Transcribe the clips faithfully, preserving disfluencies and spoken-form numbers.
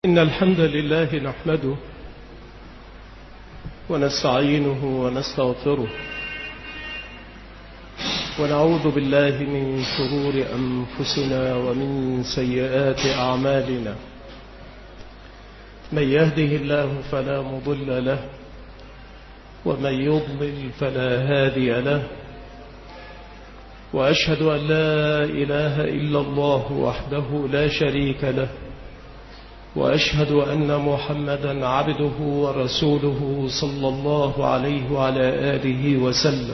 إن الحمد لله نحمده ونستعينه ونستغفره ونعوذ بالله من شرور أنفسنا ومن سيئات أعمالنا. من يهده الله فلا مضل له ومن يضلل فلا هادي له، وأشهد أن لا إله إلا الله وحده لا شريك له، وأشهد أن محمدا عبده ورسوله صلى الله عليه وعلى آله وسلم.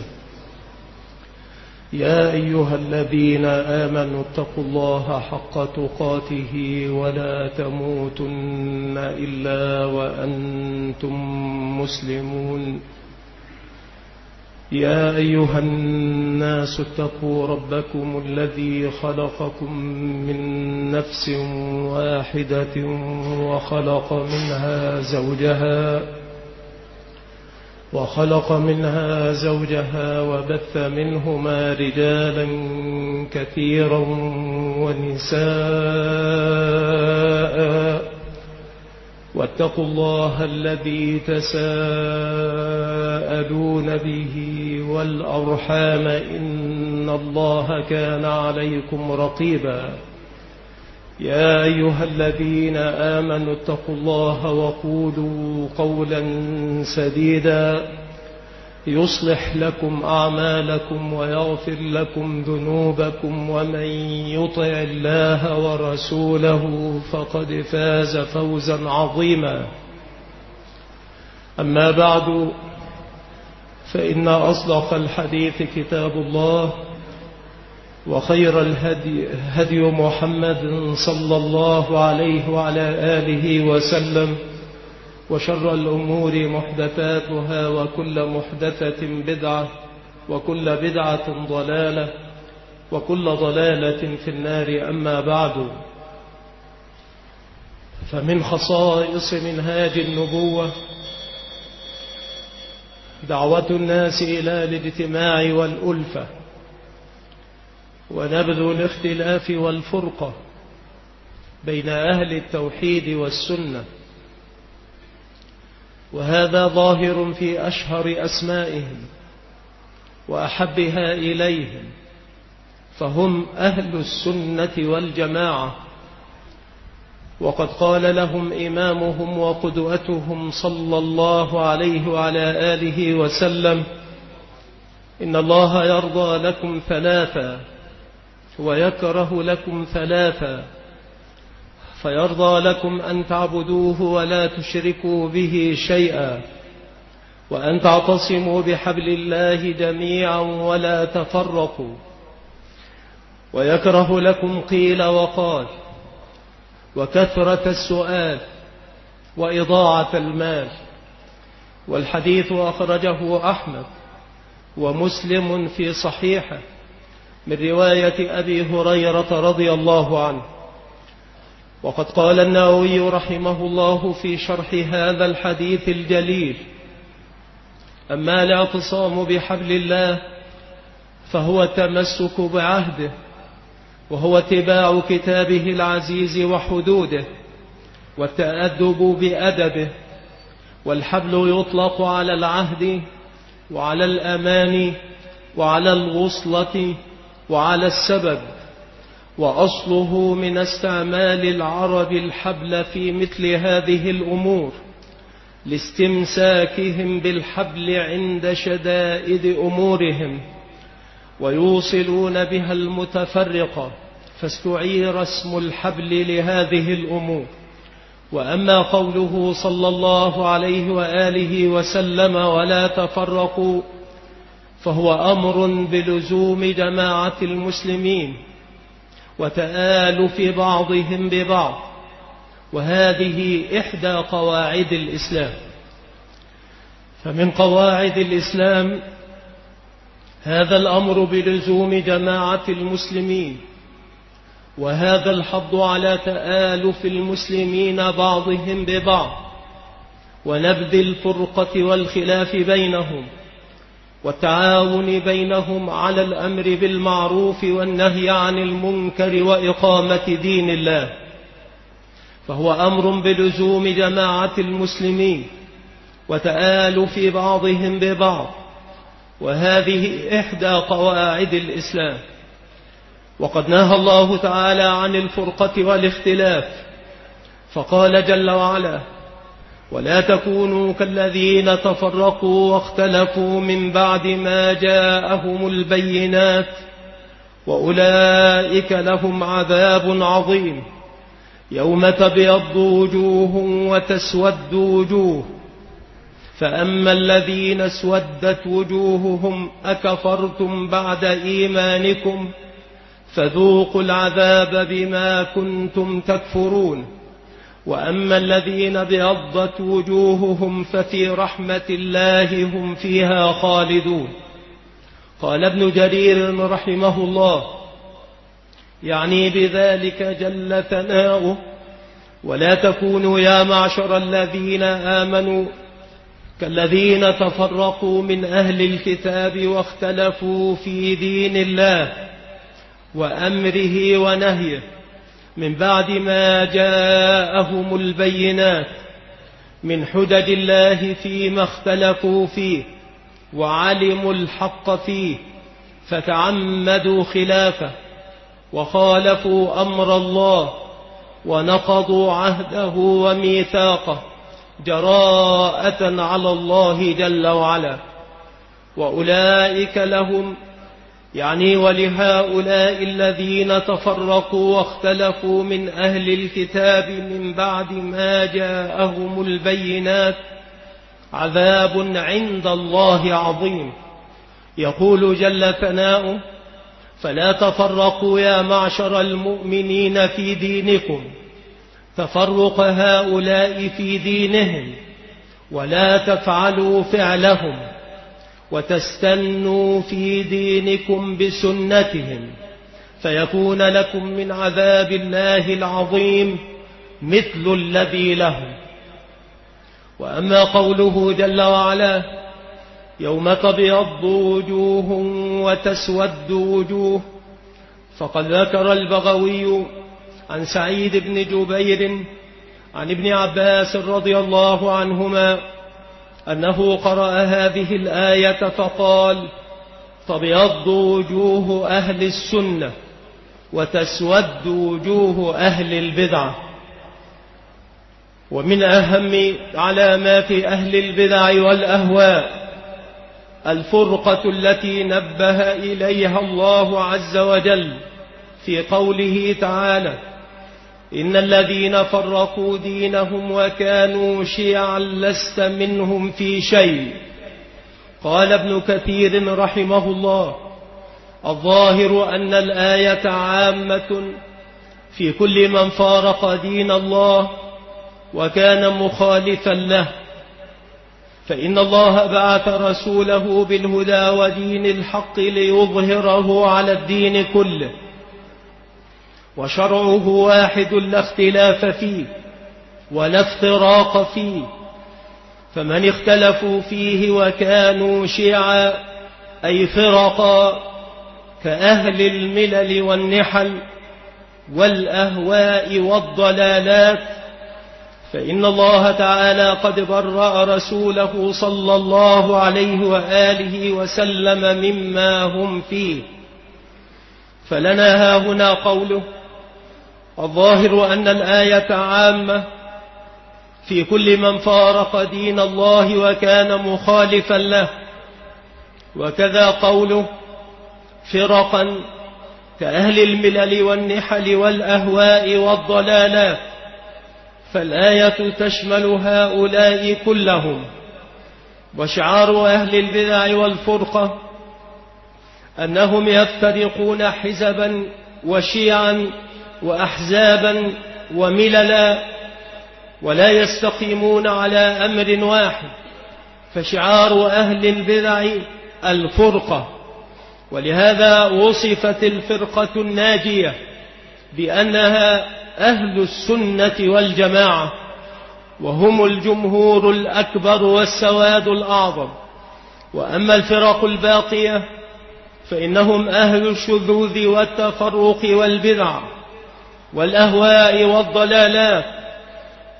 يا أيها الذين آمنوا اتقوا الله حق تقاته ولا تموتن إلا وأنتم مسلمون. يا أيها الناس اتقوا ربكم الذي خلقكم من نفس واحدة وخلق منها زوجها وخلق منها زوجها وبث منهما رجالا كثيرا ونساء، واتقوا الله الذي تساءلون به والأرحام إن الله كان عليكم رقيبا. يا أيها الذين آمنوا اتقوا الله وقولوا قولا سديدا يصلح لكم أعمالكم ويغفر لكم ذنوبكم، ومن يطع الله ورسوله فقد فاز فوزا عظيما. أما بعد، فإن أصدق الحديث كتاب الله، وخير الهدي هدي محمد صلى الله عليه وعلى آله وسلم، وشر الأمور محدثاتها، وكل محدثة بدعة، وكل بدعة ضلالة، وكل ضلالة في النار. أما بعد، فمن خصائص منهاج النبوة دعوة الناس إلى الاجتماع والألفة ونبذ الاختلاف والفرقة بين أهل التوحيد والسنة، وهذا ظاهر في أشهر أسمائهم وأحبها إليهم، فهم أهل السنة والجماعة. وقد قال لهم إمامهم وقدوتهم صلى الله عليه وعلى آله وسلم: إن الله يرضى لكم ثلاثا ويكره لكم ثلاثا، فيرضى لكم أن تعبدوه ولا تشركوا به شيئا، وأن تعتصموا بحبل الله جميعا ولا تفرقوا، ويكره لكم قيل وقال وكثرة السؤال وإضاعة المال. والحديث أخرجه أحمد ومسلم في صحيحه من رواية أبي هريرة رضي الله عنه. وقد قال النووي رحمه الله في شرح هذا الحديث الجليل: أما الاعتصام بحبل الله فهو التمسك بعهده، وهو اتباع كتابه العزيز وحدوده، والتأدب بأدبه. والحبل يطلق على العهد وعلى الأمان وعلى الوصلة وعلى السبب، وأصله من استعمال العرب الحبل في مثل هذه الأمور لاستمساكهم بالحبل عند شدائد أمورهم، ويوصلون بها المتفرقة، فاستعير اسم الحبل لهذه الأمور. وأما قوله صلى الله عليه وآله وسلم ولا تفرقوا، فهو أمر بلزوم جماعة المسلمين وتآلف بعضهم ببعض، وهذه إحدى قواعد الإسلام. فمن قواعد الإسلام هذا الأمر بلزوم جماعة المسلمين، وهذا الحض على تآلف المسلمين بعضهم ببعض، ونبذ الفرقة والخلاف بينهم، والتعاون بينهم على الأمر بالمعروف والنهي عن المنكر وإقامة دين الله. فهو أمر بلزوم جماعة المسلمين وتآلف بعضهم ببعض، وهذه إحدى قواعد الإسلام. وقد نهى الله تعالى عن الفرقة والاختلاف، فقال جل وعلا: ولا تكونوا كالذين تفرقوا واختلفوا من بعد ما جاءهم البينات وأولئك لهم عذاب عظيم يوم تبيض وجوه وتسود وجوه، فأما الذين اسودت وجوههم أكفرتم بعد إيمانكم فذوقوا العذاب بما كنتم تكفرون، وأما الذين ابيضت وجوههم ففي رحمة الله هم فيها خالدون. قال ابن جرير رحمه الله يعني بذلك جل ثناؤه: ولا تكونوا يا معشر الذين آمنوا كالذين تفرقوا من أهل الكتاب واختلفوا في دين الله وأمره ونهيه من بعد ما جاءهم البينات من حجج الله فيما اختلفوا فيه، وعلموا الحق فيه فتعمدوا خلافه وخالفوا أمر الله ونقضوا عهده وميثاقه جراءة على الله جل وعلا. وأولئك لهم يعني ولهؤلاء الذين تفرقوا واختلفوا من أهل الكتاب من بعد ما جاءهم البينات عذاب عند الله عظيم. يقول جل ثناؤه: فلا تفرقوا يا معشر المؤمنين في دينكم، تفرق هؤلاء في دينهم، ولا تفعلوا فعلهم، وتستنوا في دينكم بسنتهم، فيكون لكم من عذاب الله العظيم مثل الذي لهم. وأما قوله جل وعلا: يوم تبيض وجوه وتسود وجوه، فقد ذكر البغوي عن سعيد بن جبير عن ابن عباس رضي الله عنهما أنه قرأ هذه الآية فقال: تبيض وجوه أهل السنة وتسود وجوه أهل البدعة. ومن أهم علامات أهل البدع والأهواء الفرقة التي نبه إليها الله عز وجل في قوله تعالى: إن الذين فرقوا دينهم وكانوا شيعا لست منهم في شيء. قال ابن كثير رحمه الله: الظاهر أن الآية عامة في كل من فارق دين الله وكان مخالفا له، فإن الله بعث رسوله بالهدى ودين الحق ليظهره على الدين كله، وشرعه واحد لا اختلاف فيه ولا افتراق فيه، فمن اختلفوا فيه وكانوا شيعا أي فرقا كأهل الملل والنحل والأهواء والضلالات، فإن الله تعالى قد برأ رسوله صلى الله عليه وآله وسلم مما هم فيه. فلنا هاهنا قوله: الظاهر أن الآية عامة في كل من فارق دين الله وكان مخالفا له، وكذا قوله: فرقا كأهل الملل والنحل والأهواء والضلالات، فالآية تشمل هؤلاء كلهم. وشعار أهل البدع والفرقة أنهم يفترقون حزبا وشيعا وأحزابا ومللا ولا يستقيمون على أمر واحد، فشعار أهل البدع الفرقة. ولهذا وصفت الفرقة الناجية بأنها أهل السنة والجماعة، وهم الجمهور الأكبر والسواد الأعظم. وأما الفرق الباقية فإنهم أهل الشذوذ والتفرق والبدع والأهواء والضلالات،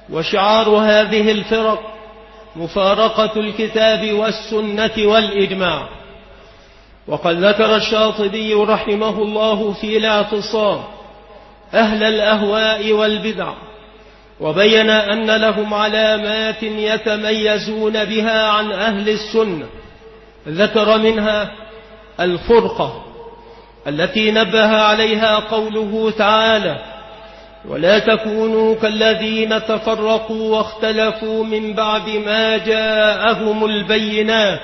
وشعار هذه الفرق مفارقة الكتاب والسنة والإجماع. وقد ذكر الشاطبي رحمه الله في الاعتصام أهل الأهواء والبدع، وبين أن لهم علامات يتميزون بها عن أهل السنة، ذكر منها الفرقة التي نبه عليها قوله تعالى: ولا تكونوا كالذين تفرقوا واختلفوا من بعد ما جاءهم البينات،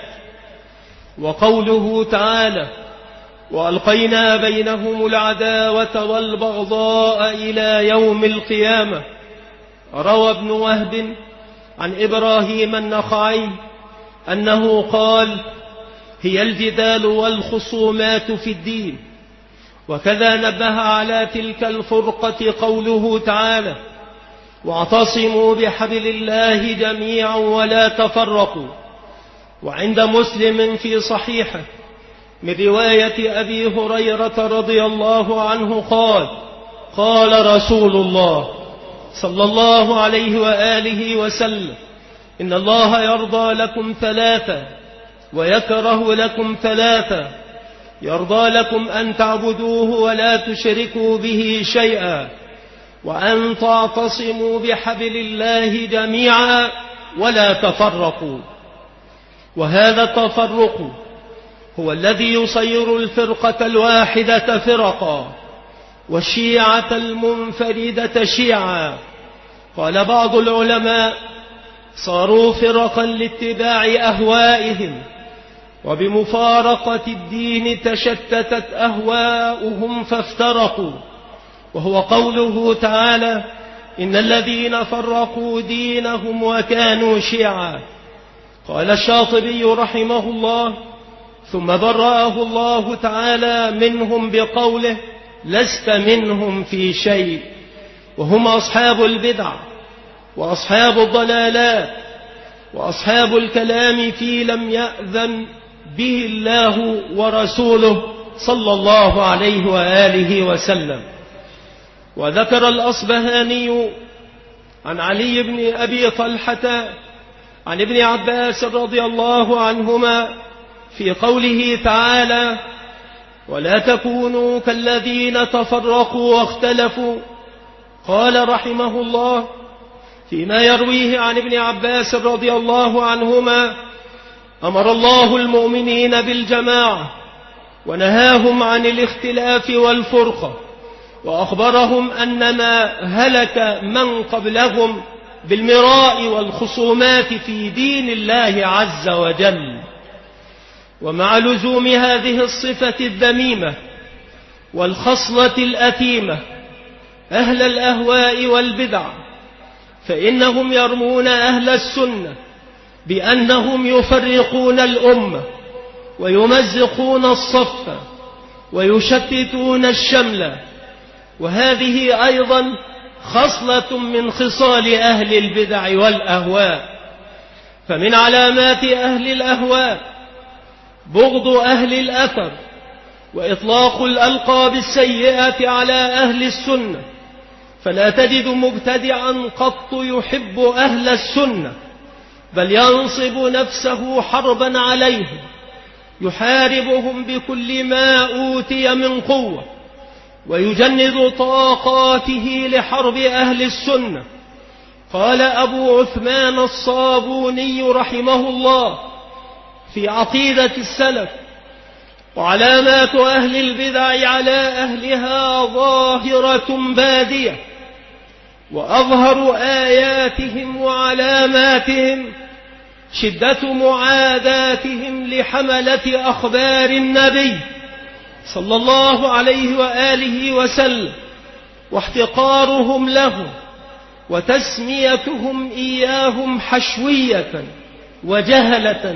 وقوله تعالى: وألقينا بينهم العداوة والبغضاء إلى يوم القيامة. روى ابن وهب عن إبراهيم النخعي أنه قال: هي الجدال والخصومات في الدين. وكذا نبه على تلك الفرقة قوله تعالى: واعتصموا بحبل الله جميعا ولا تفرقوا. وعند مسلم في صحيحه من رواية أبي هريرة رضي الله عنه قال: قال رسول الله صلى الله عليه وآله وسلم: إن الله يرضى لكم ثلاثة ويكره لكم ثلاثة: يرضى لكم أن تعبدوه ولا تشركوا به شيئا، وأن تعتصموا بحبل الله جميعا ولا تفرقوا. وهذا التفرق هو الذي يصير الفرقة الواحدة فرقا، والشيعة المنفردة شيعا. قال بعض العلماء: صاروا فرقا لاتباع أهوائهم، وبمفارقة الدين تشتتت أهواؤهم فافترقوا. وهو قوله تعالى: إن الذين فرقوا دينهم وكانوا شيعا. قال الشاطبي رحمه الله: ثم برأه الله تعالى منهم بقوله: لست منهم في شيء. وهم أصحاب البدع وأصحاب الضلالات وأصحاب الكلام في لم يأذن به الله ورسوله صلى الله عليه وآله وسلم. وذكر الأصبهاني عن علي بن أبي طلحة عن ابن عباس رضي الله عنهما في قوله تعالى: ولا تكونوا كالذين تفرقوا واختلفوا. قال رحمه الله فيما يرويه عن ابن عباس رضي الله عنهما: أمر الله المؤمنين بالجماعة ونهاهم عن الاختلاف والفرقة، وأخبرهم أن ما هلك من قبلهم بالمراء والخصومات في دين الله عز وجل. ومع لزوم هذه الصفة الذميمة والخصلة الأثيمة أهل الأهواء والبدع، فإنهم يرمون أهل السنة بأنهم يفرقون الأمة ويمزقون الصف ويشتتون الشمل. وهذه أيضا خصلة من خصال أهل البدع والأهواء. فمن علامات أهل الأهواء بغض أهل الأثر وإطلاق الألقاب السيئة على أهل السنة، فلا تجد مبتدعا قط يحب أهل السنة، بل ينصب نفسه حربا عليهم، يحاربهم بكل ما أوتي من قوة، ويجند طاقاته لحرب أهل السنة. قال أبو عثمان الصابوني رحمه الله في عقيدة السلف: وعلامات أهل البدع على أهلها ظاهرة بادية، وأظهر آياتهم وعلاماتهم شدة معاداتهم لحملة أخبار النبي صلى الله عليه وآله وسلم، واحتقارهم لهم، وتسميتهم إياهم حشوية وجهلة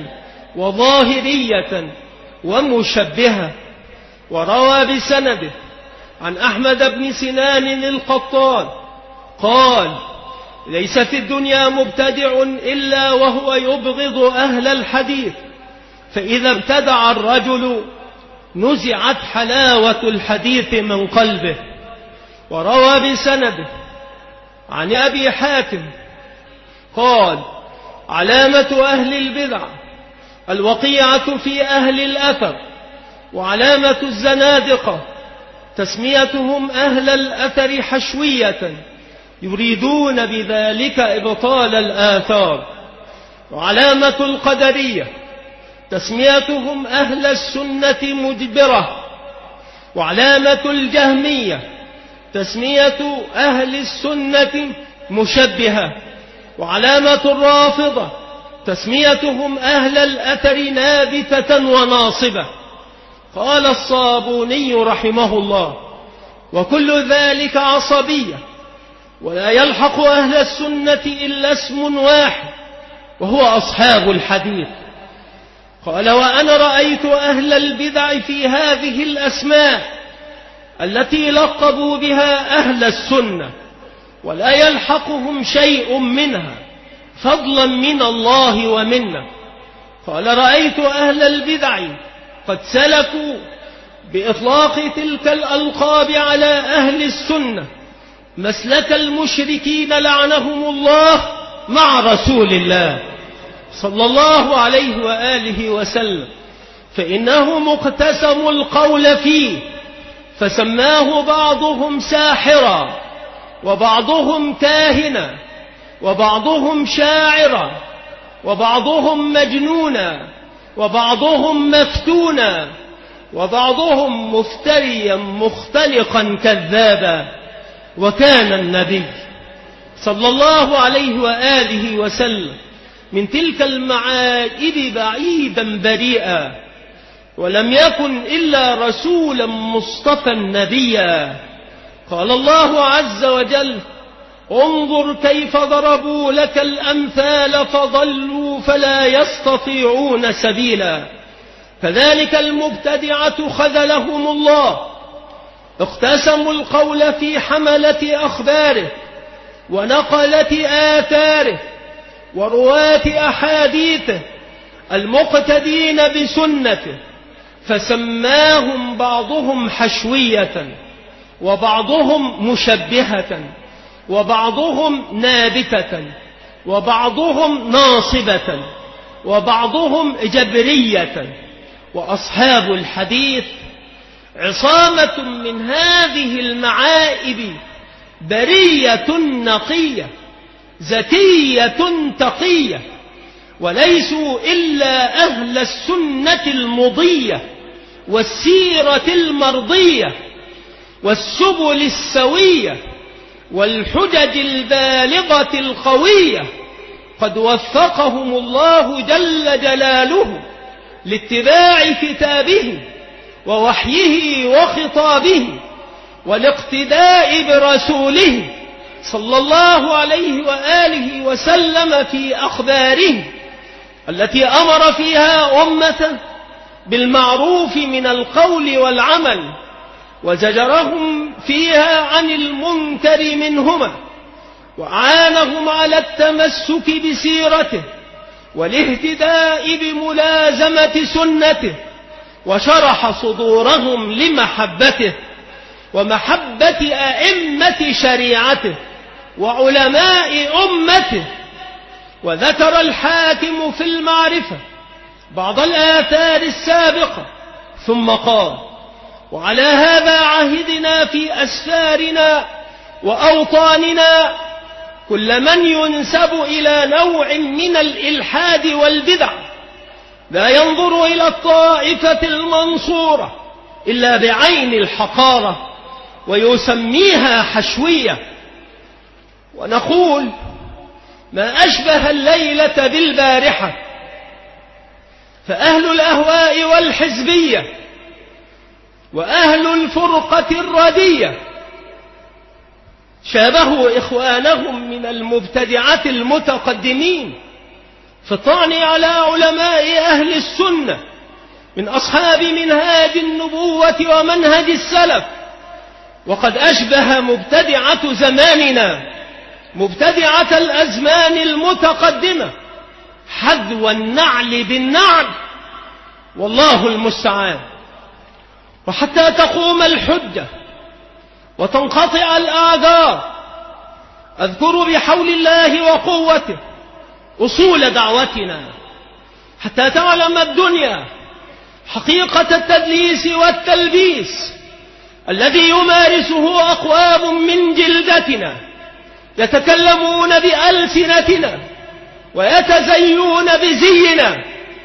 وظاهرية ومشبهة. وروى بسنده عن أحمد بن سنان القطان قال: ليس في الدنيا مبتدع إلا وهو يبغض أهل الحديث، فإذا ابتدع الرجل نزعت حلاوة الحديث من قلبه. وروى بسنده عن أبي حاتم قال: علامة أهل البدع الوقيعة في أهل الأثر، وعلامة الزنادقة تسميتهم أهل الأثر حشوية يريدون بذلك إبطال الآثار، وعلامة القدرية تسميتهم أهل السنة مجبرة، وعلامة الجهمية تسمية أهل السنة مشبهة، وعلامة الرافضة تسميتهم أهل الأثر نابتة وناصبة. قال الصابوني رحمه الله: وكل ذلك عصبية، ولا يلحق أهل السنة إلا اسم واحد وهو أصحاب الحديث. قال: وأنا رأيت أهل البدع في هذه الأسماء التي لقبوا بها أهل السنة ولا يلحقهم شيء منها فضلا من الله ومنه. قال: رأيت أهل البدع قد سلكوا بإطلاق تلك الألقاب على أهل السنة مسلك المشركين لعنهم الله مع رسول الله صلى الله عليه وآله وسلم، فإنهم اقتسموا القول فيه، فسماه بعضهم ساحرا، وبعضهم كاهنا، وبعضهم شاعرا، وبعضهم مجنونا، وبعضهم مفتونا، وبعضهم مفتريا مختلقا كذابا. وكان النبي صلى الله عليه وآله وسلم من تلك المعائب بعيدا بريئا، ولم يكن إلا رسولا مصطفى نبيا. قال الله عز وجل: انظر كيف ضربوا لك الأمثال فضلوا فلا يستطيعون سبيلا. فذلك المبتدعة خذلهم الله، اقتسموا القول في حملة أخباره ونقلة آثاره ورواة أحاديثه المقتدين بسنته، فسماهم بعضهم حشوية، وبعضهم مشبهة، وبعضهم نابتة، وبعضهم ناصبة، وبعضهم جبرية. وأصحاب الحديث عصامة من هذه المعائب، برية نقية زكية تقية، وليسوا إلا أهل السنة المضية والسيرة المرضية والسبل السوية والحجج البالغة القوية، قد وفقهم الله جل جلاله لاتباع كتابه ووحيه وخطابه والاقتداء برسوله صلى الله عليه وآله وسلم في أخباره التي أمر فيها أمة بالمعروف من القول والعمل، وزجرهم فيها عن المنكر منهما، وعانهم على التمسك بسيرته والاهتداء بملازمة سنته، وشرح صدورهم لمحبته ومحبة أئمة شريعته وعلماء أمته. وذكر الحاكم في المعرفة بعض الآثار السابقة ثم قال: وعلى هذا عهدنا في أسفارنا وأوطاننا كل من ينسب إلى نوع من الإلحاد والبدع لا ينظر إلى الطائفة المنصورة إلا بعين الحقارة ويسميها حشوية. ونقول: ما أشبه الليلة بالبارحة، فأهل الأهواء والحزبية وأهل الفرقة الردية شابهوا إخوانهم من المبتدعة المتقدمين في الطعن على علماء أهل السنة من أصحاب منهاج النبوة ومنهج السلف. وقد أشبه مبتدعة زماننا مبتدعة الأزمان المتقدمة حذو النعل بالنعل، والله المستعان. وحتى تقوم الحجة وتنقطع الأعذار أذكر بحول الله وقوته أصول دعوتنا، حتى تعلم الدنيا حقيقة التدليس والتلبيس الذي يمارسه أقوام من جلدتنا، يتكلمون بألسنتنا ويتزيون بزينا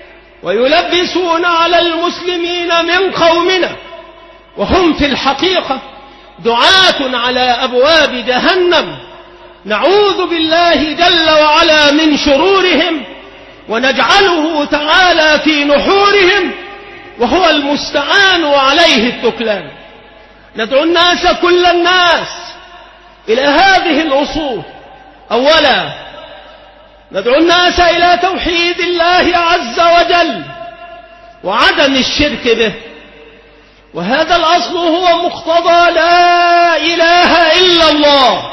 ويلبسون على المسلمين من قومنا، وهم في الحقيقة دعاة على أبواب جهنم. نعوذ بالله جل وعلا من شرورهم، ونجعله تعالى في نحورهم، وهو المستعان وعليه التكلان. ندعو الناس كل الناس إلى هذه الأصول. أولا، ندعو الناس إلى توحيد الله عز وجل وعدم الشرك به، وهذا الأصل هو مقتضى لا إله إلا الله،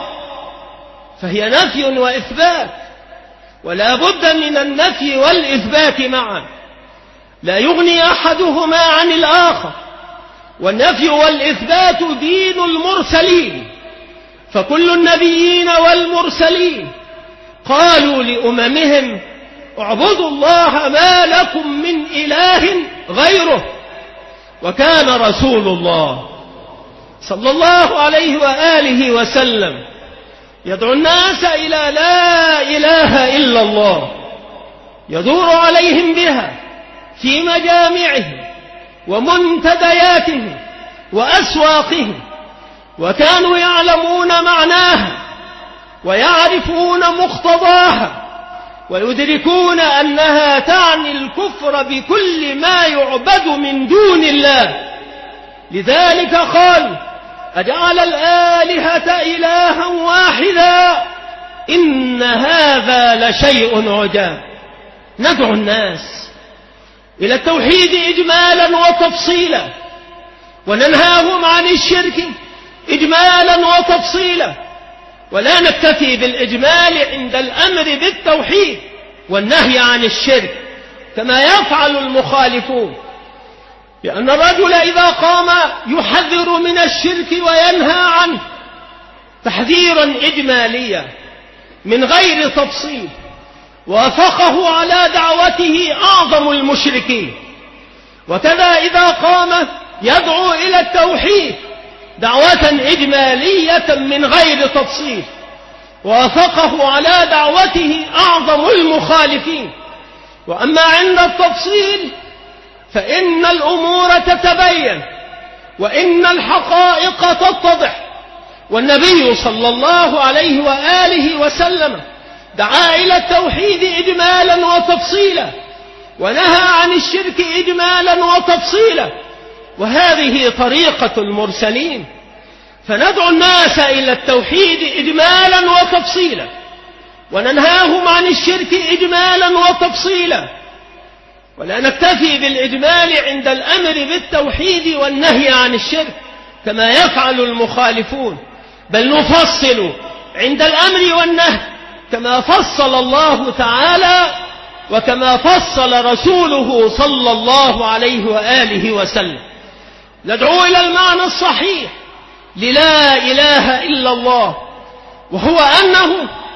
فهي نفي وإثبات، ولا بد من النفي والإثبات معا، لا يغني أحدهما عن الآخر. والنفي والإثبات دين المرسلين، فكل النبيين والمرسلين قالوا لأممهم اعبدوا الله ما لكم من إله غيره. وكان رسول الله صلى الله عليه وآله وسلم يدعو الناس إلى لا إله إلا الله، يدور عليهم بها في مجامعهم ومنتدياتهم وأسواقهم، وكانوا يعلمون معناها ويعرفون مقتضاها، ويدركون أنها تعني الكفر بكل ما يعبد من دون الله. لذلك قالوا أجعل الآلهة إلها واحدا إن هذا لشيء عجاب. ندعو الناس إلى التوحيد إجمالا وتفصيلا، وننهاهم عن الشرك إجمالا وتفصيلا، ولا نكتفي بالإجمال عند الأمر بالتوحيد والنهي عن الشرك كما يفعل المخالفون، لأن الرجل إذا قام يحذر من الشرك وينهى عنه تحذيرا إجماليا من غير تفصيل، وافقه على دعوته أعظم المشركين. وكذا إذا قام يدعو إلى التوحيد دعوة إجمالية من غير تفصيل، وافقه على دعوته أعظم المخالفين. وأما عند التفصيل فإن الأمور تتبين وإن الحقائق تتضح. والنبي صلى الله عليه وآله وسلم دعا إلى التوحيد إجمالا وتفصيلا، ونهى عن الشرك إجمالا وتفصيلا، وهذه طريقة المرسلين. فندعو الناس إلى التوحيد إجمالا وتفصيلا، وننهاهم عن الشرك إجمالا وتفصيلا، ولا نكتفي بالإجمال عند الأمر بالتوحيد والنهي عن الشرك كما يفعل المخالفون، بل نفصل عند الأمر والنهي كما فصل الله تعالى وكما فصل رسوله صلى الله عليه وآله وسلم. ندعو إلى المعنى الصحيح للا إله إلا الله، وهو أنه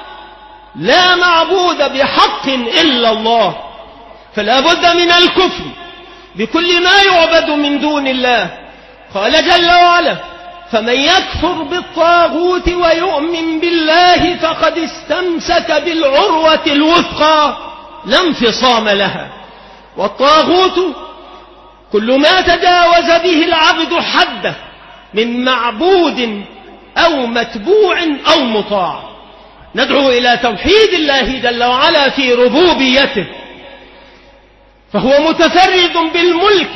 لا معبود بحق إلا الله، فلا بد من الكفر بكل ما يعبد من دون الله. قال جل وعلا فمن يكفر بالطاغوت ويؤمن بالله فقد استمسك بالعروة الوثقى لا انفصام لها. والطاغوت كل ما تجاوز به العبد حده من معبود أو متبوع أو مطاع. ندعو إلى توحيد الله جل وعلا في ربوبيته، فهو متفرد بالملك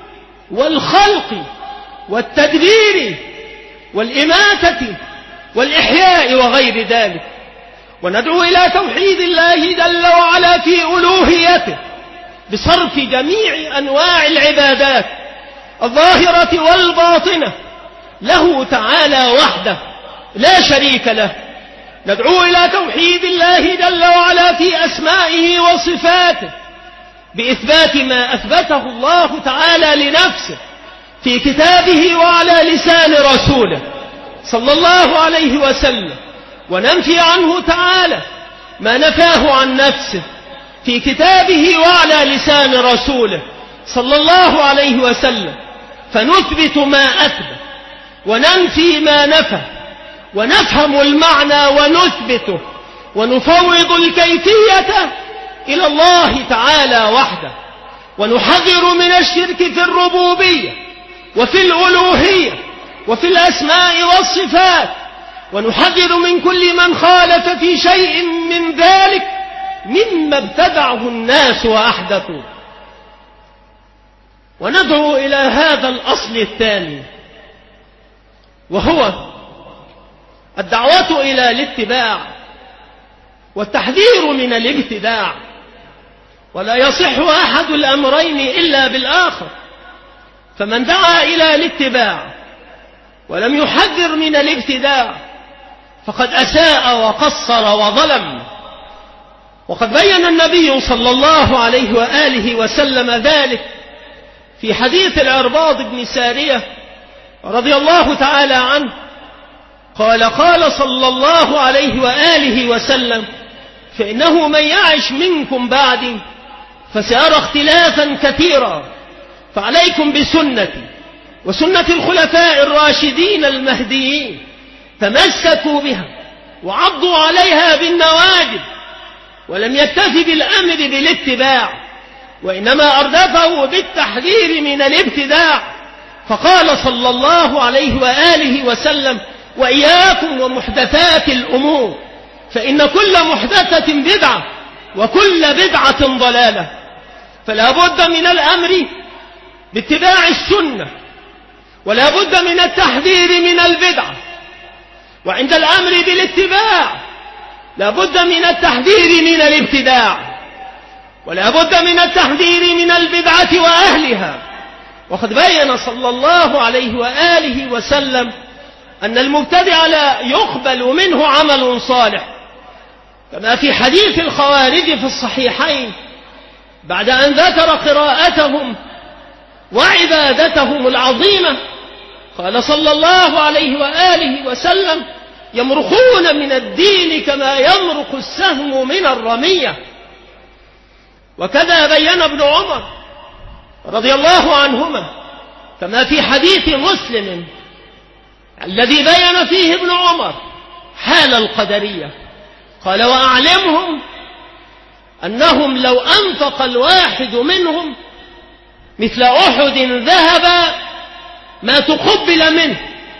والخلق والتدبير والإماتة والإحياء وغير ذلك. وندعو إلى توحيد الله جل وعلا في ألوهيته بصرف جميع أنواع العبادات الظاهرة والباطنة له تعالى وحده لا شريك له. ندعو إلى توحيد الله جل وعلا في أسمائه وصفاته بإثبات ما أثبته الله تعالى لنفسه في كتابه وعلى لسان رسوله صلى الله عليه وسلم، وننفي عنه تعالى ما نفاه عن نفسه في كتابه وعلى لسان رسوله صلى الله عليه وسلم، فنثبت ما أثبت وننفي ما نفى، ونفهم المعنى ونثبته، ونفوض الكيفية إلى الله تعالى وحده، ونحذر من الشرك في الربوبية وفي الألوهية وفي الأسماء والصفات، ونحذر من كل من خالف في شيء من ذلك مما ابتدعه الناس وأحدثوا. وندعو إلى هذا الأصل الثاني، وهو الدعوة إلى الاتباع والتحذير من الابتداع. ولا يصح أحد الأمرين إلا بالآخر، فمن دعا إلى الاتباع ولم يحذر من الابتداع فقد أساء وقصر وظلم. وقد بين النبي صلى الله عليه وآله وسلم ذلك في حديث العرباض بن سارية رضي الله تعالى عنه، قال قال صلى الله عليه وآله وسلم: فإنه من يعش منكم بعدي فسيرى اختلافا كثيرا، فعليكم بسنتي وسنة الخلفاء الراشدين المهديين، تمسكوا بها وعضوا عليها بالنواجذ. ولم يكتفي بالأمر بالاتباع، وإنما أردفه بالتحذير من الابتداع، فقال صلى الله عليه وآله وسلم: وإياكم ومحدثات الأمور، فإن كل محدثة بدعة وكل بدعة ضلالة. فلا بد من الأمر باتباع السنة، ولا بد من التحذير من البدعة. وعند الأمر بالاتباع لا بد من التحذير من الابتداع، ولا بد من التحذير من البدعة وأهلها. وقد بين صلى الله عليه وآله وسلم أن المبتدع لا يقبل منه عمل صالح، كما في حديث الخوارج في الصحيحين بعد أن ذكر قراءتهم وعبادتهم العظيمة، قال صلى الله عليه وآله وسلم: يمرقون من الدين كما يمرق السهم من الرمية. وكذا بين ابن عمر رضي الله عنهما كما في حديث مسلم الذي بين فيه ابن عمر حال القدرية، قال: وأعلمهم أنهم لو أنفق الواحد منهم مثل أحد ذهبا ما تقبل منه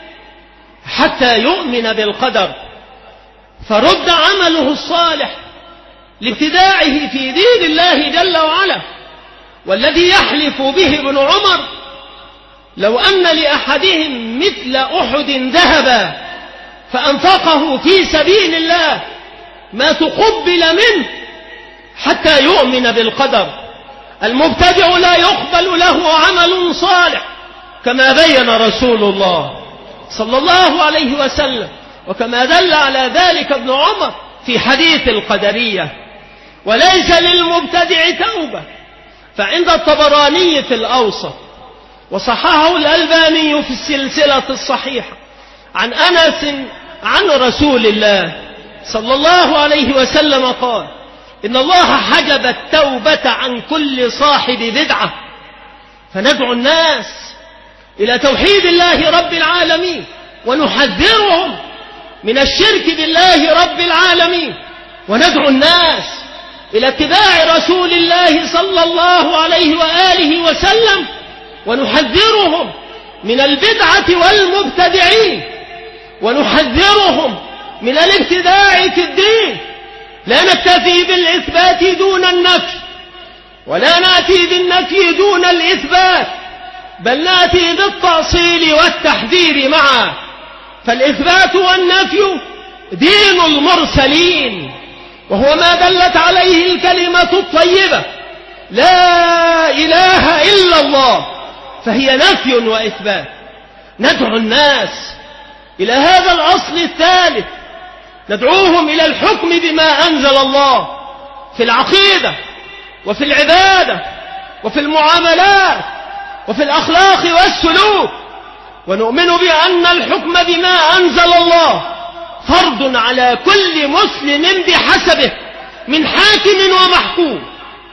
حتى يؤمن بالقدر، فرد عمله الصالح لابتداعه في دين الله جل وعلا. والذي يحلف به ابن عمر: لو أن لأحدهم مثل أحد ذهبا فأنفقه في سبيل الله ما تقبل منه حتى يؤمن بالقدر. المبتدع لا يقبل له عمل صالح، كما بين رسول الله صلى الله عليه وسلم، وكما دل على ذلك ابن عمر في حديث القدرية. وليس للمبتدع توبة، فعند الطبراني في الأوسط وصححه الألباني في السلسلة الصحيحة عن أنس عن رسول الله صلى الله عليه وسلم قال: إن الله حجب التوبة عن كل صاحب بدعة. فندعو الناس إلى توحيد الله رب العالمين، ونحذرهم من الشرك بالله رب العالمين، وندعو الناس إلى اتباع رسول الله صلى الله عليه وآله وسلم، ونحذرهم من البدعة والمبتدعين، ونحذرهم من الابتداع في الدين. لا نكتفي بالإثبات دون النفي، ولا نأتي بالنفي دون الإثبات، بل نأتي بالتأصيل والتحذير معا. فالإثبات والنفي دين المرسلين، وهو ما دلت عليه الكلمة الطيبة لا إله إلا الله، فهي نفي وإثبات. ندعو الناس إلى هذا الأصل الثالث، ندعوهم إلى الحكم بما أنزل الله في العقيدة وفي العبادة وفي المعاملات وفي الأخلاق والسلوك. ونؤمن بأن الحكم بما أنزل الله فرض على كل مسلم بحسبه، من حاكم ومحكوم.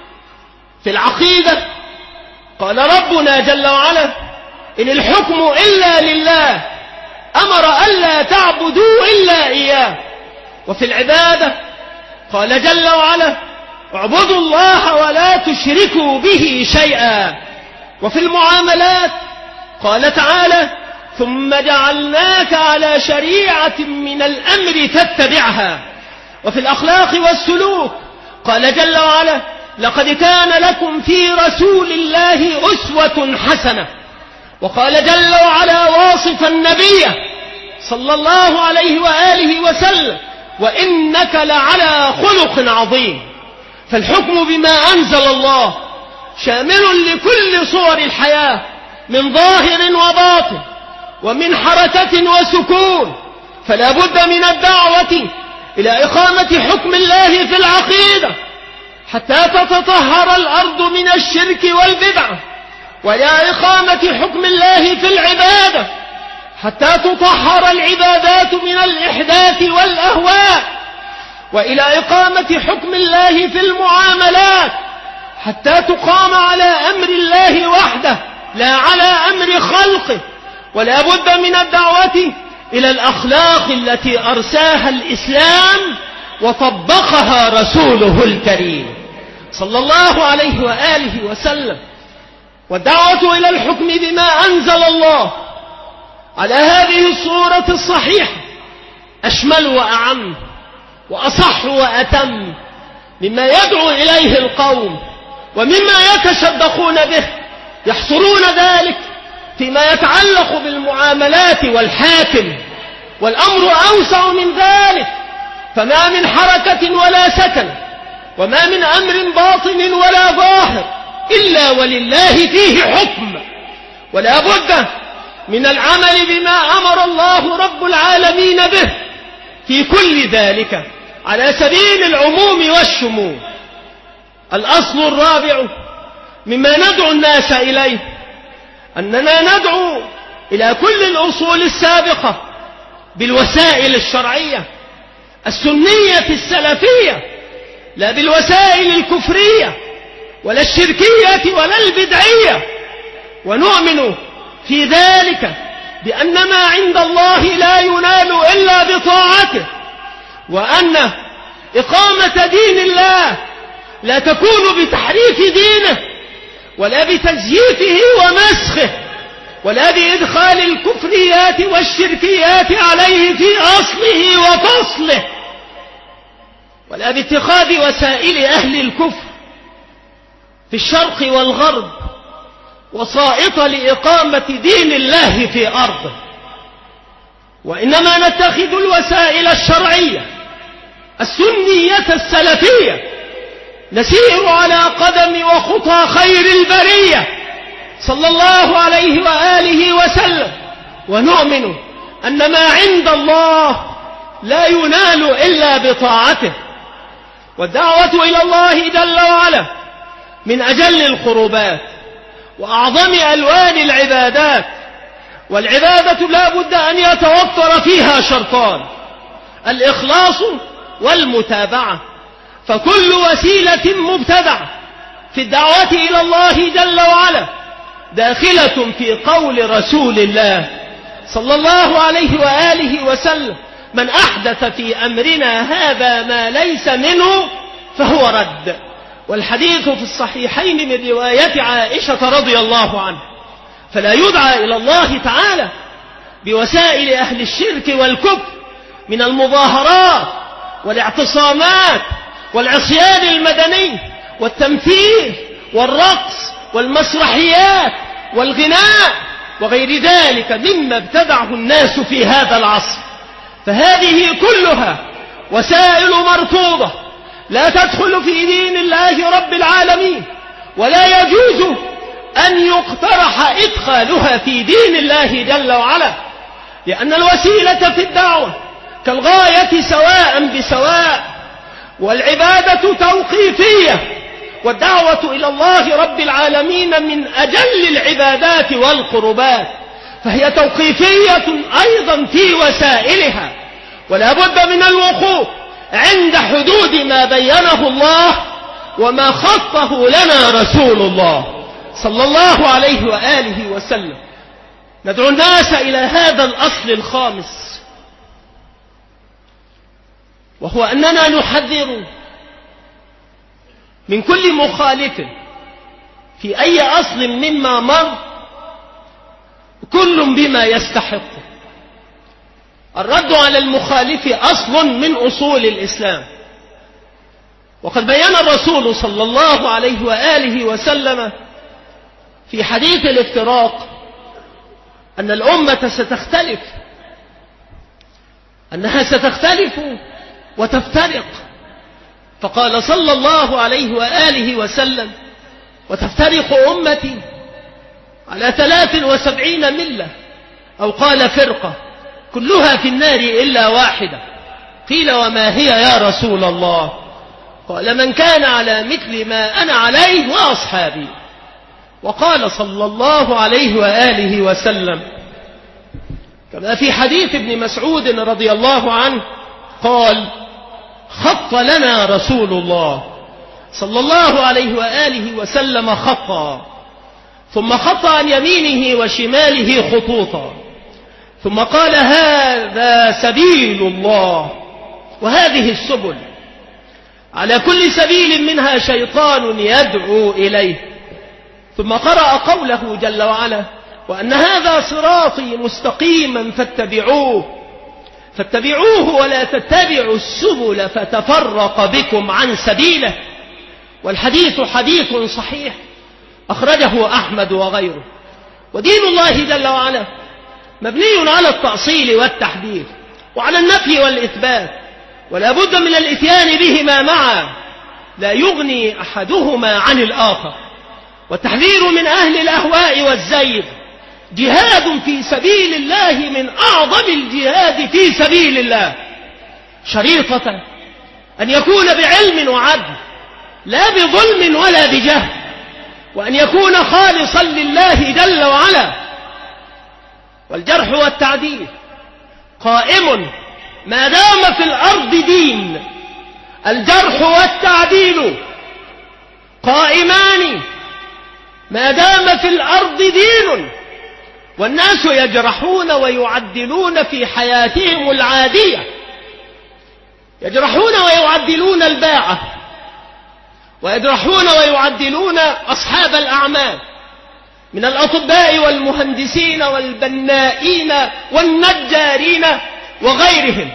في العقيدة قال ربنا جل وعلا: إن الحكم إلا لله، أمر ألا تعبدوا إلا إياه. وفي العبادة قال جل وعلا: اعبدوا الله ولا تشركوا به شيئا. وفي المعاملات قال تعالى: ثم جعلناك على شريعة من الأمر فاتبعها. وفي الأخلاق والسلوك قال جل وعلا: لقد كان لكم في رسول الله أسوة حسنة. وقال جل وعلا واصفا النبي صلى الله عليه وآله وسلم: وإنك لعلى خلق عظيم. فالحكم بما أنزل الله شامل لكل صور الحياة من ظاهر وباطن ومن حركة وسكون، فلا بد من الدعوة إلى إقامة حكم الله في العقيدة حتى تتطهر الأرض من الشرك والبدعة، وإلى إقامة حكم الله في العبادة حتى تطهر العبادات من الإحداث والأهواء، وإلى إقامة حكم الله في المعاملات حتى تقام على أمر الله وحده لا على أمر خلقه. ولا بد من الدعوة إلى الأخلاق التي أرساها الإسلام وطبقها رسوله الكريم صلى الله عليه وآله وسلم. والدعوة إلى الحكم بما أنزل الله على هذه الصورة الصحيحة أشمل وأعم وأصح وأتم مما يدعو إليه القوم ومما يتشدقون به، يحصرون ذلك فيما يتعلق بالمعاملات والحاكم، والأمر أوسع من ذلك، فما من حركة ولا سكن وما من أمر باطن ولا ظاهر إلا ولله فيه حكم. ولا بد من العمل بما أمر الله رب العالمين به في كل ذلك على سبيل العموم والشمول. الأصل الرابع مما ندعو الناس إليه أننا ندعو إلى كل الأصول السابقة بالوسائل الشرعية السنية السلفية، لا بالوسائل الكفرية ولا الشركية ولا البدعية. ونؤمن في ذلك بأن ما عند الله لا ينال إلا بطاعته، وأن إقامة دين الله لا تكون بتحريف دينه ولا بتزييفه ومسخه ولا بإدخال الكفريات والشركيات عليه في أصله وفصله، ولا باتخاذ وسائل أهل الكفر في الشرق والغرب وسائط لإقامة دين الله في أرضه، وإنما نتخذ الوسائل الشرعية السنية السلفية نسير على قدم وخطى خير البرية صلى الله عليه وآله وسلم، ونؤمن أن ما عند الله لا ينال إلا بطاعته. والدعوة إلى الله جل وعلا من أجل القربات وأعظم ألوان العبادات، والعبادة لا بد أن يتوفر فيها شرطان: الإخلاص والمتابعة. فكل وسيلة مبتدعة في الدعوة إلى الله جل وعلا داخلة في قول رسول الله صلى الله عليه وآله وسلم: من أحدث في أمرنا هذا ما ليس منه فهو رد. والحديث في الصحيحين من رواية عائشة رضي الله عنها. فلا يدعى إلى الله تعالى بوسائل أهل الشرك والكفر من المظاهرات والاعتصامات والعصيان المدني والتمثيل والرقص والمسرحيات والغناء وغير ذلك مما ابتدعه الناس في هذا العصر. فهذه كلها وسائل مرفوضة لا تدخل في دين الله رب العالمين، ولا يجوز أن يقترح إدخالها في دين الله جل وعلا، لأن الوسيلة في الدعوة كالغاية سواء بسواء، والعبادة توقيفية، والدعوة إلى الله رب العالمين من أجل العبادات والقربات، فهي توقيفية أيضا في وسائلها. ولا بد من الوقوف عند حدود ما بينه الله وما خطه لنا رسول الله صلى الله عليه وآله وسلم. ندعو الناس إلى هذا الأصل الخامس، وهو أننا نحذر من كل مخالف في أي أصل مما مر، كل بما يستحق. الرد على المخالف أصل من أصول الإسلام، وقد بيّن الرسول صلى الله عليه وآله وسلم في حديث الافتراق أن الأمة ستختلف، أنها ستختلف وتفترق، فقال صلى الله عليه وآله وسلم: وتفترق أمتي على ثلاث وسبعين ملة، أو قال فرقة، كلها في النار إلا واحدة. قيل: وما هي يا رسول الله؟ قال: من كان على مثل ما أنا عليه وأصحابي. وقال صلى الله عليه وآله وسلم كما في حديث ابن مسعود رضي الله عنه قال: خط لنا رسول الله صلى الله عليه وآله وسلم خطا، ثم خط عن يمينه وشماله خطوطا، ثم قال: هذا سبيل الله، وهذه السبل، على كل سبيل منها شيطان يدعو إليه. ثم قرأ قوله جل وعلا: وأن هذا صراطي مستقيما فاتبعوه فاتبعوه ولا تتبعوا السبل فتفرق بكم عن سبيله. والحديث حديث صحيح أخرجه أحمد وغيره. ودين الله جل وعلا مبني على التأصيل والتحديث وعلى النفي والإثبات، ولا بد من الإتيان بهما معا، لا يغني أحدهما عن الآخر. والتحذير من أهل الأهواء والزيغ جهاد في سبيل الله من أعظم الجهاد في سبيل الله، شريطة أن يكون بعلم وعدل، لا بظلم ولا بجهل، وأن يكون خالصا لله جل وعلا. والجرح والتعديل قائم ما دام في الأرض دين. الجرح والتعديل قائمان ما دام في الأرض دين، والناس يجرحون ويعدلون في حياتهم العادية، يجرحون ويعدلون الباعة، ويجرحون ويعدلون أصحاب الأعمال من الأطباء والمهندسين والبنائين والنجارين وغيرهم.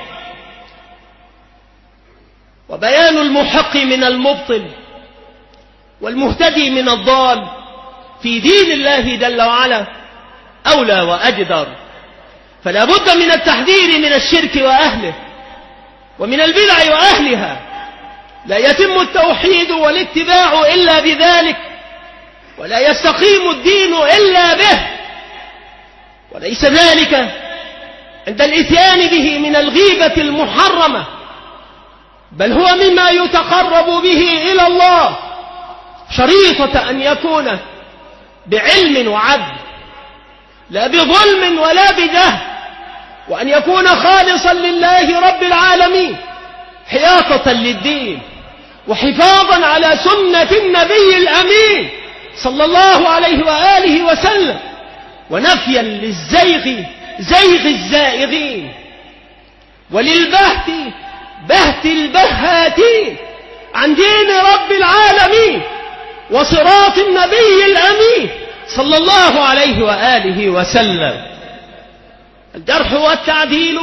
وبيان المحق من المبطل والمهتدي من الضال في دين الله جل وعلا أولى وأجدر. فلا بد من التحذير من الشرك وأهله ومن البدع وأهلها. لا يتم التوحيد والاتباع إلا بذلك، ولا يستقيم الدين إلا به، وليس ذلك عند الإتيان به من الغيبة المحرمة، بل هو مما يتقرب به إلى الله، شريطة أن يكون بعلم وعدل، لا بظلم ولا بجهل، وأن يكون خالصا لله رب العالمين، حياطة للدين وحفاظا على سنة النبي الأمين صلى الله عليه وآله وسلم، ونفيا للزيغ زيغ الزائغين، وللبهت بهت البهاتين عن دين رب العالمين وصراط النبي الأمين صلى الله عليه وآله وسلم. الجرح والتعديل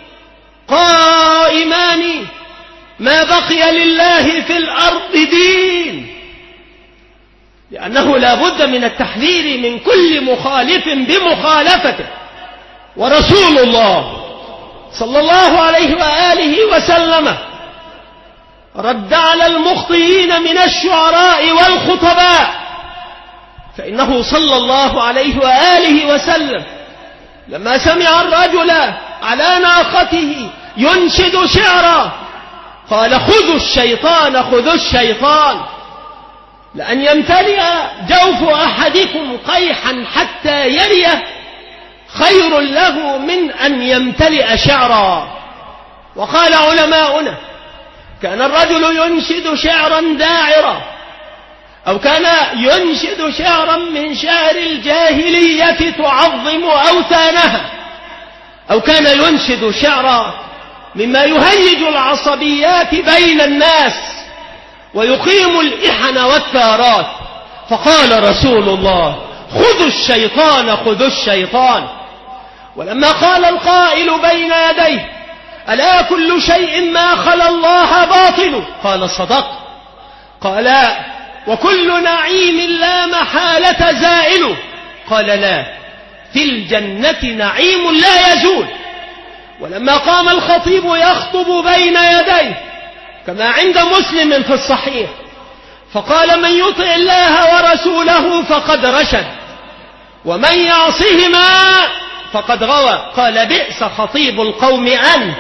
قائمان ما بقي لله في الأرض دين، لأنه لا بد من التحذير من كل مخالف بمخالفته. ورسول الله صلى الله عليه وآله وسلم رد على المخطئين من الشعراء والخطباء، فإنه صلى الله عليه وآله وسلم لما سمع الرجل على ناقته ينشد شعرا قال: خذوا الشيطان خذوا الشيطان، لأن يمتلئ جوف أحدكم قيحا حتى يريه خير له من أن يمتلئ شعرا. وقال علماؤنا: كان الرجل ينشد شعرا داعرا، أو كان ينشد شعرا من شعر الجاهلية تعظم أوثانها، أو كان ينشد شعرا مما يهيج العصبيات بين الناس ويقيم الإحن والثارات. فقال رسول الله: خذوا الشيطان خذوا الشيطان. ولما قال القائل بين يديه: ألا كل شيء ما خلا الله باطل؟ قال: صدق. قال: وكل نعيم لا محالة زائل؟ قال: لا، في الجنة نعيم لا يزول. ولما قام الخطيب يخطب بين يديه كما عند مسلم في الصحيح، فقال: من يطع الله ورسوله فقد رشد، ومن يعصهما فقد غوى. قال: بئس خطيب القوم أنت.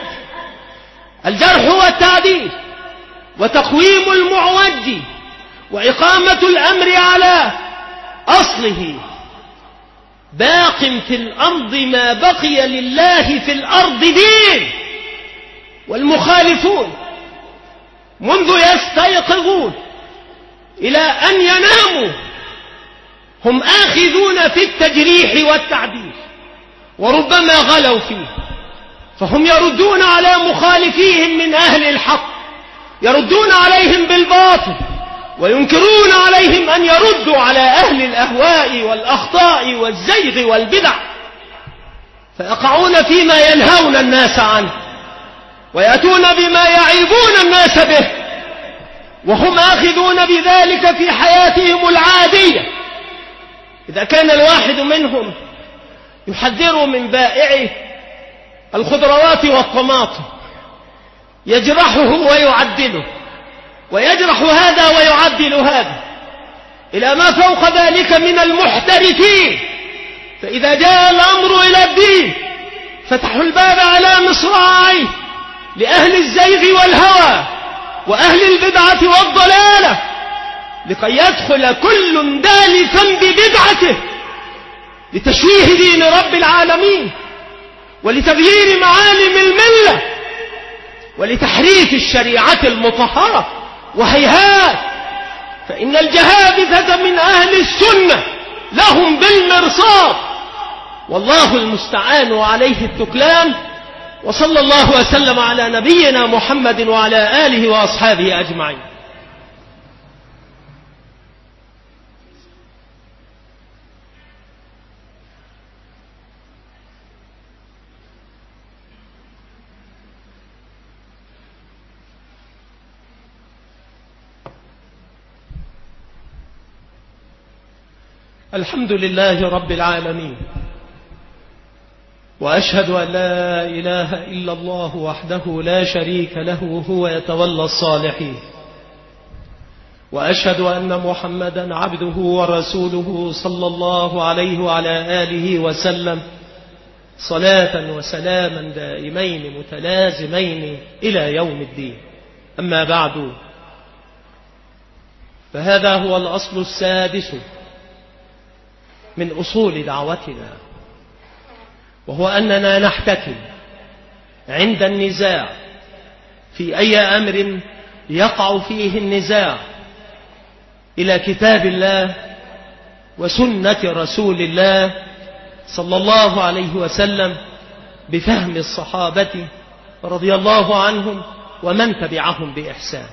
الجرح والتعديل وتقويم المعوج وإقامة الأمر على أصله باق في الأرض ما بقي لله في الأرض دين. والمخالفون منذ يستيقظون إلى أن يناموا هم آخذون في التجريح والتعديل، وربما غلوا فيه، فهم يردون على مخالفيهم من أهل الحق، يردون عليهم بالباطل، وينكرون عليهم أن يردوا على أهل الأهواء والأخطاء والزيغ والبدع، فيقعون فيما ينهون الناس عنه، ويأتون بما يعيبون الناس به، وهم آخذون بذلك في حياتهم العادية. إذا كان الواحد منهم يحذر من بائع الخضروات والطماطم يجرحه ويعدله، ويجرح هذا ويعدل هذا، إلى ما فوق ذلك من المحترفين، فإذا جاء الأمر إلى الدين فتحوا الباب على مصراعيه لأهل الزيغ والهوى وأهل البدعة والضلالة، لكي يدخل كل دالفا ببدعته لتشويه دين رب العالمين، ولتغيير معالم الملة، ولتحريف الشريعة المطهرة. وهيهات، فإن الجهابذة من أهل السنة لهم بالمرصاد، والله المستعان وعليه التكلان. وصلى الله وسلم على نبينا محمد وعلى آله وأصحابه أجمعين. الحمد لله رب العالمين، وأشهد أن لا إله إلا الله وحده لا شريك له هو يتولى الصالحين، وأشهد أن محمدا عبده ورسوله صلى الله عليه وعلى آله وسلم صلاة وسلاما دائمين متلازمين إلى يوم الدين. أما بعد، فهذا هو الأصل السادس من أصول دعوتنا، وهو أننا نحتكم عند النزاع في أي أمر يقع فيه النزاع إلى كتاب الله وسنة رسول الله صلى الله عليه وسلم بفهم الصحابة رضي الله عنهم ومن تبعهم بإحسان،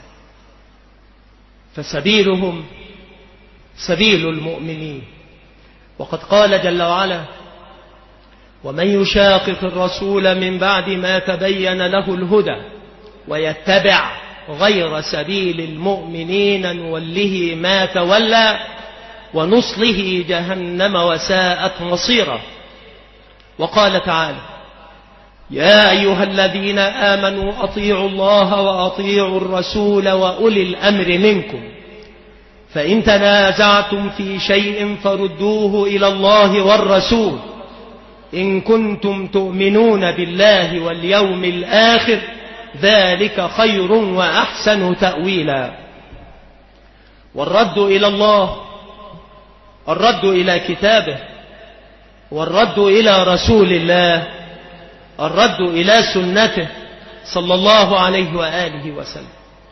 فسبيلهم سبيل المؤمنين. وقد قال جل وعلا: ومن يشاقق الرسول من بعد ما تبين له الهدى ويتبع غير سبيل المؤمنين نوله ما تولى ونصله جهنم وساءت مصيرا. وقال تعالى: يا أيها الذين آمنوا أطيعوا الله وأطيعوا الرسول وأولي الأمر منكم، فإن تنازعتم في شيء فردوه إلى الله والرسول إن كنتم تؤمنون بالله واليوم الآخر، ذلك خير وأحسن تأويلا. والرد إلى الله، الرد إلى كتابه، والرد إلى رسول الله، الرد إلى سنته صلى الله عليه وآله وسلم.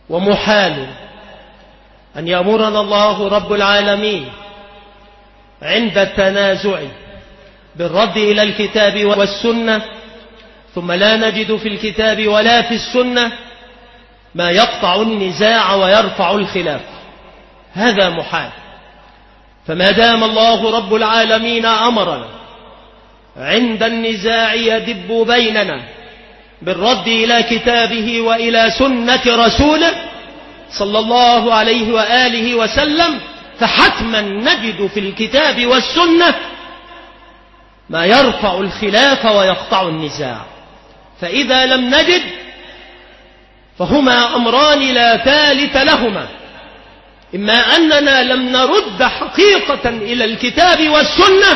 ومحال أن يأمرنا الله رب العالمين عند التنازع بالرد إلى الكتاب والسنة ثم لا نجد في الكتاب ولا في السنة ما يقطع النزاع ويرفع الخلاف، هذا محال. فما دام الله رب العالمين أمرنا عند النزاع يدب بيننا بالرد إلى كتابه وإلى سنة رسوله صلى الله عليه وآله وسلم، فحتما نجد في الكتاب والسنة ما يرفع الخلاف ويقطع النزاع. فإذا لم نجد فهما أمران لا ثالث لهما: إما أننا لم نرد حقيقة إلى الكتاب والسنة،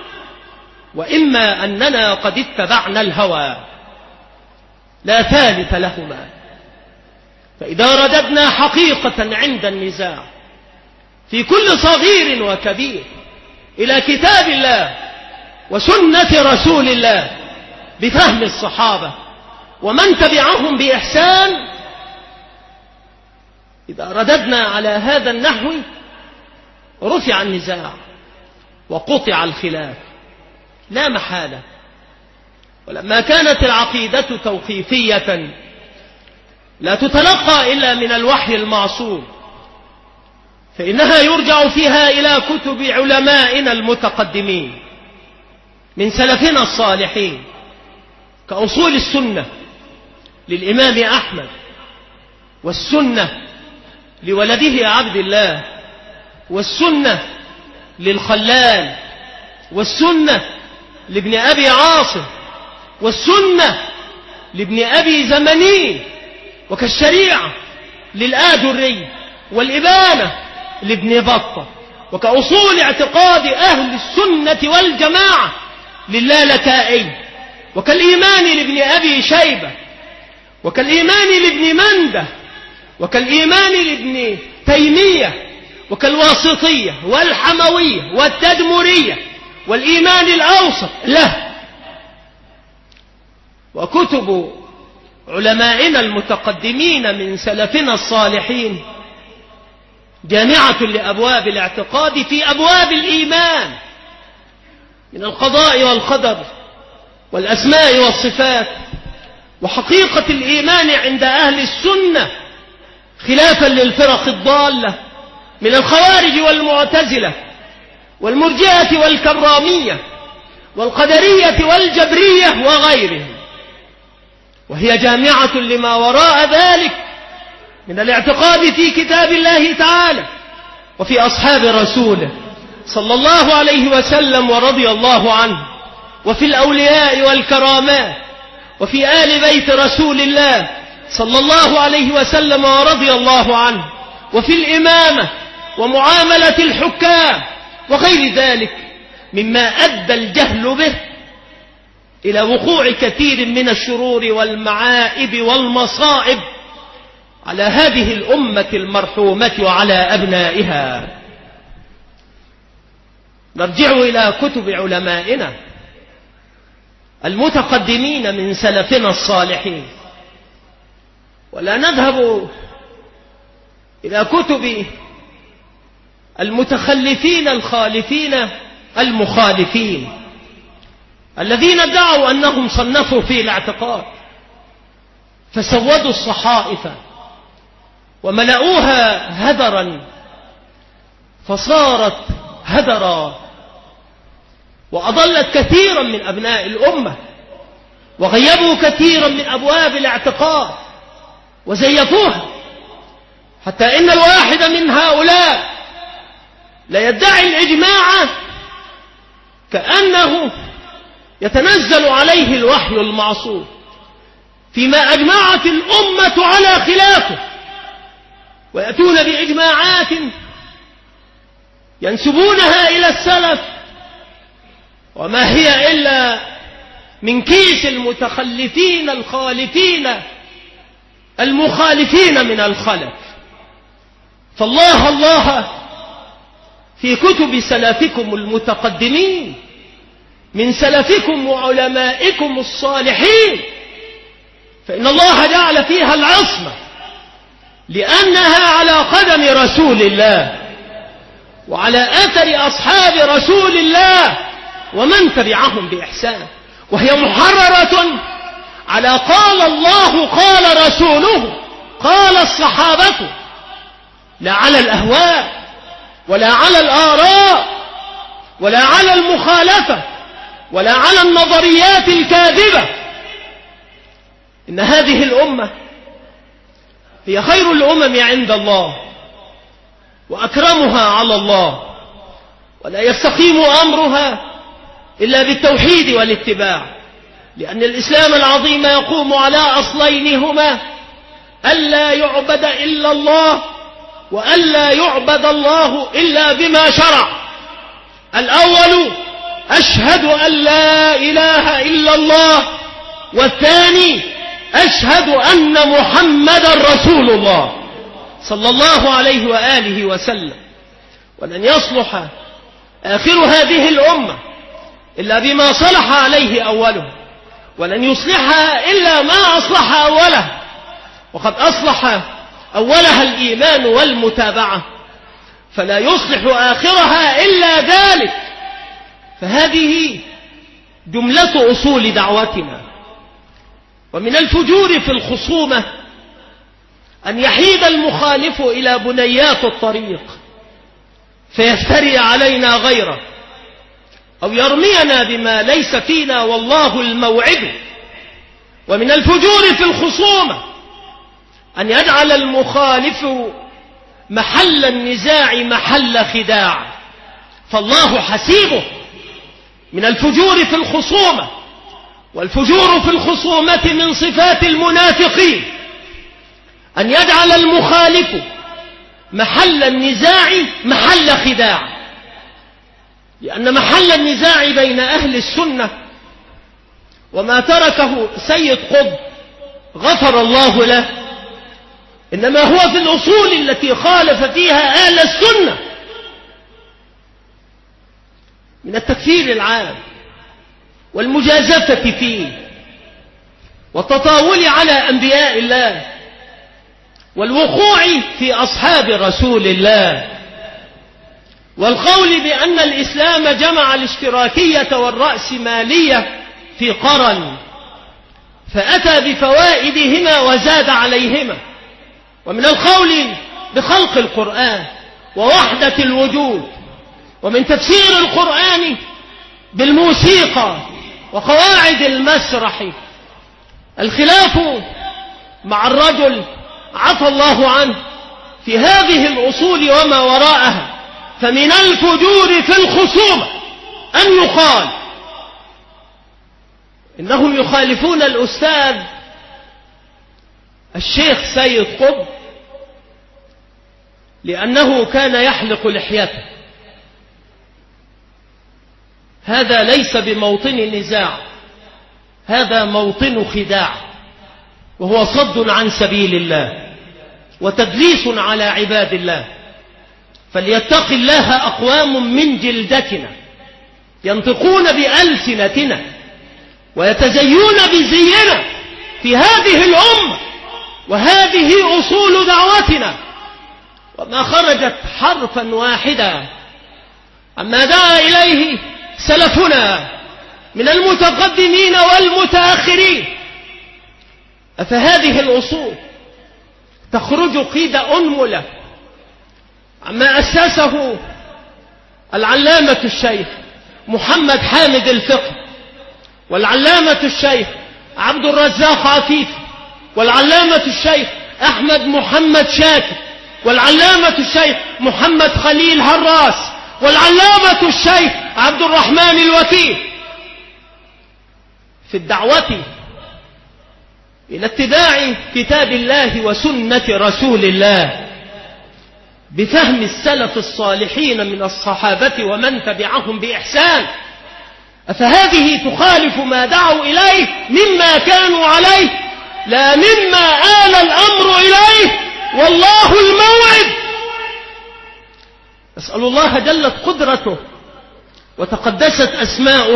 وإما أننا قد اتبعنا الهوى، لا ثالث لهما. فإذا رددنا حقيقة عند النزاع في كل صغير وكبير إلى كتاب الله وسنة رسول الله بفهم الصحابة ومن تبعهم بإحسان، إذا رددنا على هذا النحو رفع النزاع وقطع الخلاف لا محالة. ولما كانت العقيدة توقيفية لا تتلقى إلا من الوحي المعصوم، فإنها يرجع فيها إلى كتب علمائنا المتقدمين من سلفنا الصالحين، كأصول السنة للإمام أحمد، والسنة لولده عبد الله، والسنة للخلال، والسنة لابن أبي عاصم، والسنة لابن أبي زمنين، وكالشريعة للآجري، والإبانة لابن بطة، وكأصول اعتقاد أهل السنة والجماعة للالكائي، وكالإيمان لابن أبي شيبة، وكالإيمان لابن منده، وكالإيمان لابن تيمية، وكالواسطية والحموية والتدمرية والإيمان الأوسط له. وكتب علمائنا المتقدمين من سلفنا الصالحين جامعة لأبواب الاعتقاد في أبواب الإيمان من القضاء والقدر والأسماء والصفات وحقيقة الإيمان عند أهل السنة، خلافا للفرق الضالة من الخوارج والمعتزلة والمرجئة والكرامية والقدرية والجبرية وغيرهم. وهي جامعة لما وراء ذلك من الاعتقاد في كتاب الله تعالى وفي أصحاب رسوله صلى الله عليه وسلم ورضي الله عنه، وفي الأولياء والكرامات، وفي آل بيت رسول الله صلى الله عليه وسلم ورضي الله عنه، وفي الإمامة ومعاملة الحكام وغير ذلك مما أدى الجهل به إلى وقوع كثير من الشرور والمعائب والمصائب على هذه الأمة المرحومة وعلى أبنائها. نرجع إلى كتب علمائنا المتقدمين من سلفنا الصالحين، ولا نذهب إلى كتب المتخلفين الخالفين المخالفين الذين ادعوا أنهم صنفوا في الاعتقاد فسودوا الصحائف وملأوها هدرا فصارت هدرا، وأضلت كثيرا من أبناء الأمة، وغيبوا كثيرا من أبواب الاعتقاد وزيفوها، حتى إن الواحد من هؤلاء لا يدعي الإجماع كأنه يتنزل عليه الوحي المعصوم فيما أجمعت الأمة على خلافه، ويأتون بإجماعات ينسبونها إلى السلف وما هي إلا من كيس المتخلفين الخالفين المخالفين من الخلف. فالله الله في كتب سلفكم المتقدمين من سلفكم وعلمائكم الصالحين، فإن الله جعل فيها العصمة لأنها على قدم رسول الله وعلى أثر أصحاب رسول الله ومن تبعهم بإحسان، وهي محررة على قال الله قال رسوله قال الصحابة، لا على الأهواء ولا على الآراء ولا على المخالفة ولا على النظريات الكاذبة. إن هذه الأمة هي خير الأمم عند الله وأكرمها على الله، ولا يستقيم أمرها إلا بالتوحيد والاتباع، لأن الإسلام العظيم يقوم على أصلين هما ألا يعبد إلا الله وألا يعبد الله إلا بما شرع. الأول أشهد أن لا إله إلا الله، والثاني أشهد أن محمدا رسول الله صلى الله عليه وآله وسلم. ولن يصلح آخر هذه الأمة إلا بما صلح عليه أوله، ولن يصلحها إلا ما أصلح أوله، وقد أصلح أولها الإيمان والمتابعة، فلا يصلح آخرها إلا ذلك. فهذه جملة أصول دعوتنا. ومن الفجور في الخصومة أن يحيد المخالف إلى بنيات الطريق فيفتري علينا غيره، أو يرمينا بما ليس فينا والله الموعد. ومن الفجور في الخصومة أن يجعل المخالف محل النزاع محل خداع، فالله حسيبه. من الفجور في الخصومة، والفجور في الخصومة من صفات المنافقين، أن يجعل المخالف محل النزاع محل خداع، لأن محل النزاع بين أهل السنة وما تركه سيد قطب غفر الله له إنما هو في الأصول التي خالف فيها أهل السنة، من التكفير العام والمجازفة فيه والتطاول على أنبياء الله والوقوع في أصحاب رسول الله، والقول بأن الإسلام جمع الاشتراكية والرأسمالية في قرن فأتى بفوائدهما وزاد عليهما، ومن القول بخلق القرآن ووحدة الوجود، ومن تفسير القرآن بالموسيقى وقواعد المسرح. الخلاف مع الرجل عفى الله عنه في هذه الأصول وما وراءها. فمن الفجور في الخصومة أن يقال إنهم يخالفون الأستاذ الشيخ سيد قطب لأنه كان يحلق لحيته. هذا ليس بموطن نزاع، هذا موطن خداع، وهو صد عن سبيل الله وتدليس على عباد الله. فليتق الله أقوام من جلدتنا ينطقون بألسنتنا ويتزيون بزينا في هذه الأمة، وهذه أصول دعوتنا. وما خرجت حرفا واحدا عما دعا إليه سلفنا من المتقدمين والمتأخرين. أفهذه الأصول تخرج قيد أنملة عما أسسه العلامة الشيخ محمد حامد الفقه، والعلامة الشيخ عبد الرزاق عفيف، والعلامة الشيخ أحمد محمد شاكر، والعلامة الشيخ محمد خليل هراس، والعلامة الشيخ عبد الرحمن الوكيل، في الدعوة إلى اتباع كتاب الله وسنة رسول الله بفهم السلف الصالحين من الصحابة ومن تبعهم بإحسان. أفهذه تخالف ما دعوا إليه مما كانوا عليه، لا مما آل الأمر إليه، والله الموعد. أسأل الله جلت قدرته وتقدست أسماؤه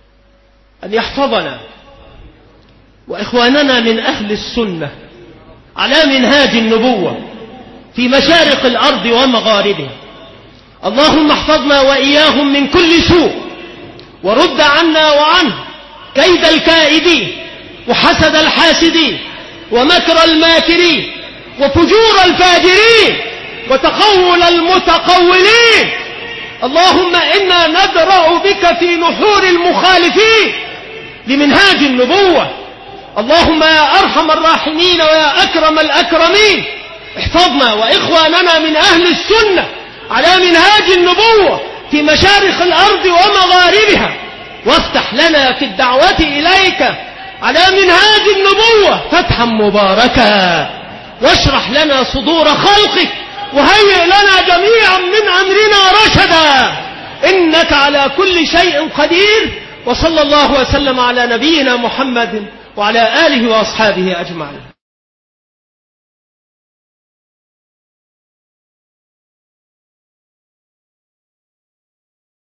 أن يحفظنا وإخواننا من أهل السنة على منهاج النبوة في مشارق الأرض ومغاربها. اللهم احفظنا وإياهم من كل سوء، ورد عنا وعنه كيد الكائدين وحسد الحاسدين ومكر الماكرين وفجور الفاجرين وتقول المتقولين. اللهم إنا ندرأ بك في نحور المخالفين لمنهاج النبوة. اللهم يا أرحم الراحمين ويا أكرم الأكرمين احفظنا وإخواننا من أهل السنة على منهاج النبوة في مشارق الأرض ومغاربها، وافتح لنا في الدعوة إليك على منهاج النبوة فتحا مباركا، واشرح لنا صدور خلقك، وهيئ لنا جميعا من أمرنا رشدا، إنك على كل شيء قدير. وصلى الله وسلم على نبينا محمد وعلى آله وأصحابه أجمعين.